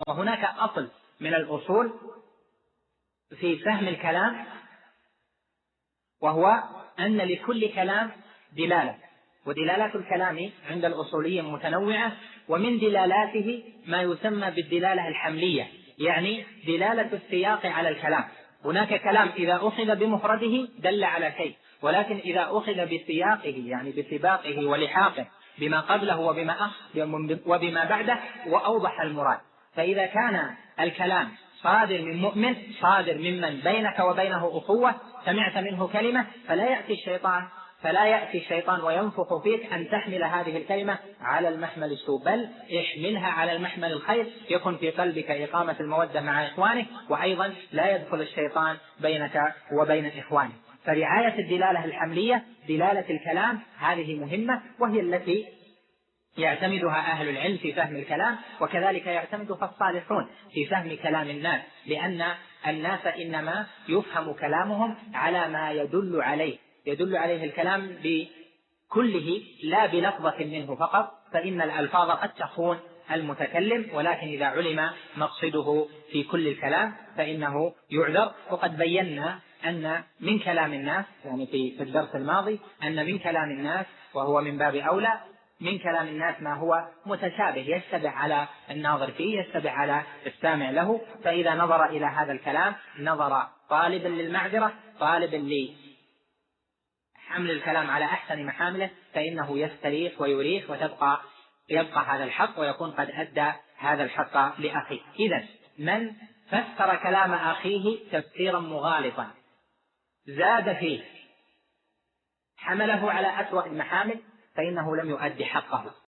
وهناك أصل من الأصول في فهم الكلام، وهو أن لكل كلام دلالة، ودلالات الكلام عند الأصوليين متنوعة، ومن دلالاته ما يسمى بالدلالة الحملية، يعني دلالة السياق على الكلام. هناك كلام إذا أخذ بمفرده دل على شيء، ولكن إذا أخذ بسياقه يعني بسباقه ولحاقه بما قبله وبما بعده وأوضح المراد. فإذا كان الكلام صادر من مؤمن، صادر ممن بينك وبينه أخوة، سمعت منه كلمة، فلا يأتي الشيطان وينفخ فيك أن تحمل هذه الكلمة على المحمل السوء، بل احملها على المحمل الخير، يكن في قلبك إقامة المودة مع إخوانك، وأيضا لا يدخل الشيطان بينك وبين إخوانك. فرعاية الدلالة الحملية، دلالة الكلام، هذه مهمة، وهي التي يعتمدها أهل العلم في فهم الكلام، وكذلك يعتمدها الصالحون في فهم كلام الناس، لأن الناس إنما يفهم كلامهم على ما يدل عليه الكلام بكله لا بلفظة منه فقط، فإن الألفاظ قد تخون المتكلم، ولكن إذا علم مقصده في كل الكلام فإنه يعذر. وقد بينا أن من كلام الناس، يعني في الدرس الماضي، أن من كلام الناس، وهو من باب أولى، من كلام الناس ما هو متشابه يشتبه على الناظر فيه، يشتبه على السامع له. فإذا نظر إلى هذا الكلام نظر طالبا للمعذرة، طالبا لحمل الكلام على أحسن محامله، فإنه يستريح ويريح، يبقى هذا الحق، ويكون قد أدى هذا الحق لأخيه. إذن من فسر كلام أخيه تفسيرا مغالطا زاد فيه، حمله على أسوأ المحامل، فإنه لم يؤدي حقه.